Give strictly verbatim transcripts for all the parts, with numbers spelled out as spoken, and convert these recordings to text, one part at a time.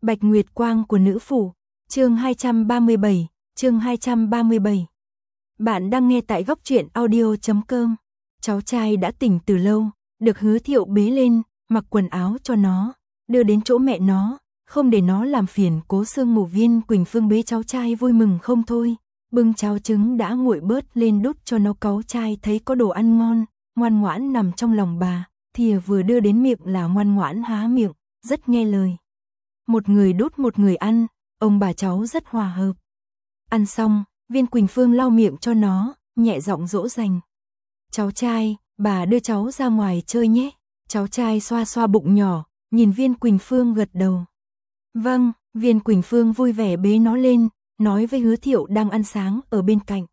Bạch Nguyệt Quang của nữ phủ, chương hai trăm ba mươi bảy, chương hai trăm ba mươi bảy. Bạn đang nghe tại góc truyện audio chấm com. Cháu trai đã tỉnh từ lâu, được Hứa Thiệu bế lên, mặc quần áo cho nó, đưa đến chỗ mẹ nó, không để nó làm phiền. Cố Sương ngủ Viên Quỳnh Phương bế cháu trai vui mừng không thôi, bưng cháo trứng đã nguội bớt lên đút cho nó. Cáu trai thấy có đồ ăn ngon, ngoan ngoãn nằm trong lòng bà, thìa vừa đưa đến miệng là ngoan ngoãn há miệng, rất nghe lời. Một người đút một người ăn, ông bà cháu rất hòa hợp. Ăn xong, Viên Quỳnh Phương lau miệng cho nó, nhẹ giọng dỗ dành. Cháu trai, bà đưa cháu ra ngoài chơi nhé. Cháu trai xoa xoa bụng nhỏ, nhìn Viên Quỳnh Phương gật đầu. Vâng, Viên Quỳnh Phương vui vẻ bế nó lên, nói với Hứa Thiệu đang ăn sáng ở bên cạnh.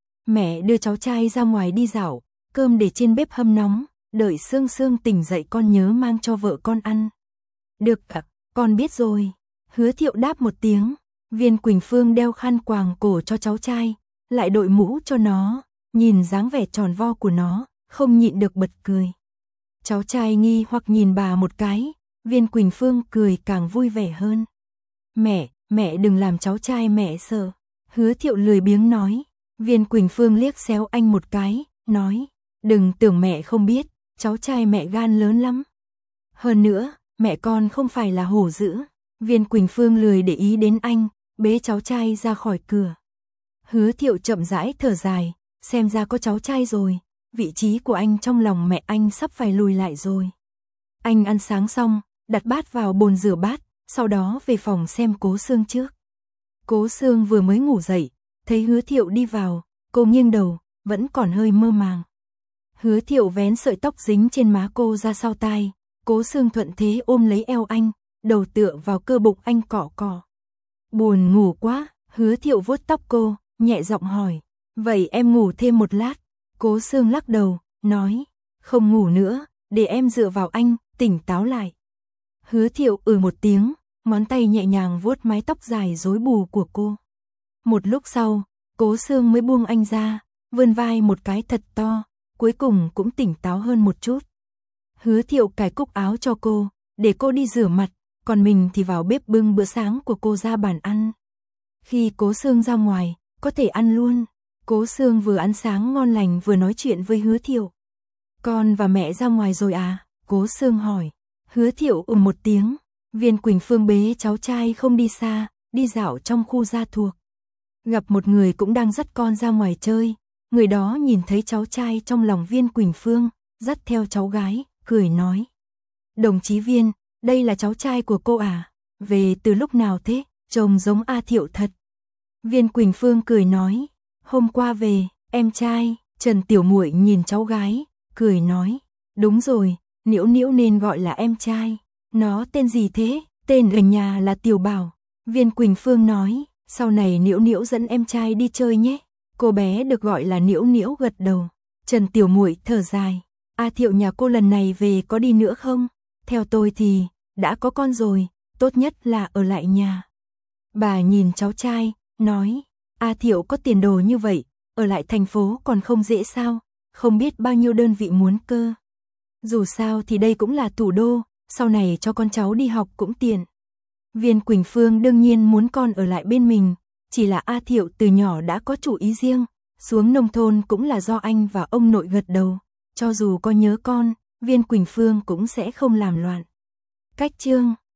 Mẹ đưa cháu trai ra ngoài đi dạo, cơm để trên bếp hâm nóng, đợi Sương Sương tỉnh dậy con nhớ mang cho vợ con ăn. Được ạ, con biết rồi. Hứa Thiệu đáp một tiếng. Viên Quỳnh Phương đeo khăn quàng cổ cho cháu trai, lại đội mũ cho nó, nhìn dáng vẻ tròn vo của nó, không nhịn được bật cười. Cháu trai nghi hoặc nhìn bà một cái, Viên Quỳnh Phương cười càng vui vẻ hơn. Mẹ, mẹ đừng làm cháu trai mẹ sợ. Hứa Thiệu lười biếng nói. Viên Quỳnh Phương liếc xéo anh một cái, nói, đừng tưởng mẹ không biết, cháu trai mẹ gan lớn lắm. Hơn nữa, mẹ con không phải là hổ dữ. Viên Quỳnh Phương lười để ý đến anh, bế cháu trai ra khỏi cửa. Hứa Thiệu chậm rãi thở dài, xem ra có cháu trai rồi, vị trí của anh trong lòng mẹ anh sắp phải lùi lại rồi. Anh ăn sáng xong, đặt bát vào bồn rửa bát, sau đó về phòng xem Cố Sương trước. Cố Sương vừa mới ngủ dậy, thấy Hứa Thiệu đi vào, cô nghiêng đầu, vẫn còn hơi mơ màng. Hứa Thiệu vén sợi tóc dính trên má cô ra sau tai, Cố Sương thuận thế ôm lấy eo anh, đầu tựa vào cơ bụng anh cọ cọ. Buồn ngủ quá, Hứa Thiệu vuốt tóc cô, nhẹ giọng hỏi, vậy em ngủ thêm một lát? Cố Sương lắc đầu, nói, không ngủ nữa, để em dựa vào anh, tỉnh táo lại. Hứa Thiệu ừ một tiếng, ngón tay nhẹ nhàng vuốt mái tóc dài rối bù của cô. Một lúc sau, Cố Sương mới buông anh ra, vươn vai một cái thật to, cuối cùng cũng tỉnh táo hơn một chút. Hứa Thiệu cài cúc áo cho cô, để cô đi rửa mặt, còn mình thì vào bếp bưng bữa sáng của cô ra bàn ăn. Khi Cố Sương ra ngoài, có thể ăn luôn. Cố Sương vừa ăn sáng ngon lành vừa nói chuyện với Hứa Thiệu. Con và mẹ ra ngoài rồi à? Cố Sương hỏi. Hứa Thiệu ừ một tiếng. Viên Quỳnh Phương bế cháu trai không đi xa, đi dạo trong khu gia thuộc. Gặp một người cũng đang dắt con ra ngoài chơi. Người đó nhìn thấy cháu trai trong lòng Viên Quỳnh Phương, dắt theo cháu gái, cười nói. Đồng chí Viên, đây là cháu trai của cô à? Về từ lúc nào thế? Trông giống A Thiệu thật. Viên Quỳnh Phương cười nói. Hôm qua về, em trai. Trần Tiểu Muội nhìn cháu gái, cười nói. Đúng rồi, Niễu Niễu nên gọi là em trai. Nó tên gì thế? Tên ở nhà là Tiểu Bảo. Viên Quỳnh Phương nói. Sau này Niễu Niễu dẫn em trai đi chơi nhé. Cô bé được gọi là Niễu Niễu gật đầu. Trần Tiểu Muội thở dài. A Thiệu nhà cô lần này về có đi nữa không? Theo tôi thì, đã có con rồi, tốt nhất là ở lại nhà. Bà nhìn cháu trai, nói, A Thiệu có tiền đồ như vậy, ở lại thành phố còn không dễ sao, không biết bao nhiêu đơn vị muốn cơ. Dù sao thì đây cũng là thủ đô, sau này cho con cháu đi học cũng tiện. Viên Quỳnh Phương đương nhiên muốn con ở lại bên mình, chỉ là A Thiệu từ nhỏ đã có chủ ý riêng, xuống nông thôn cũng là do anh và ông nội gật đầu, cho dù có nhớ con, Viên Quỳnh Phương cũng sẽ không làm loạn. Cách chương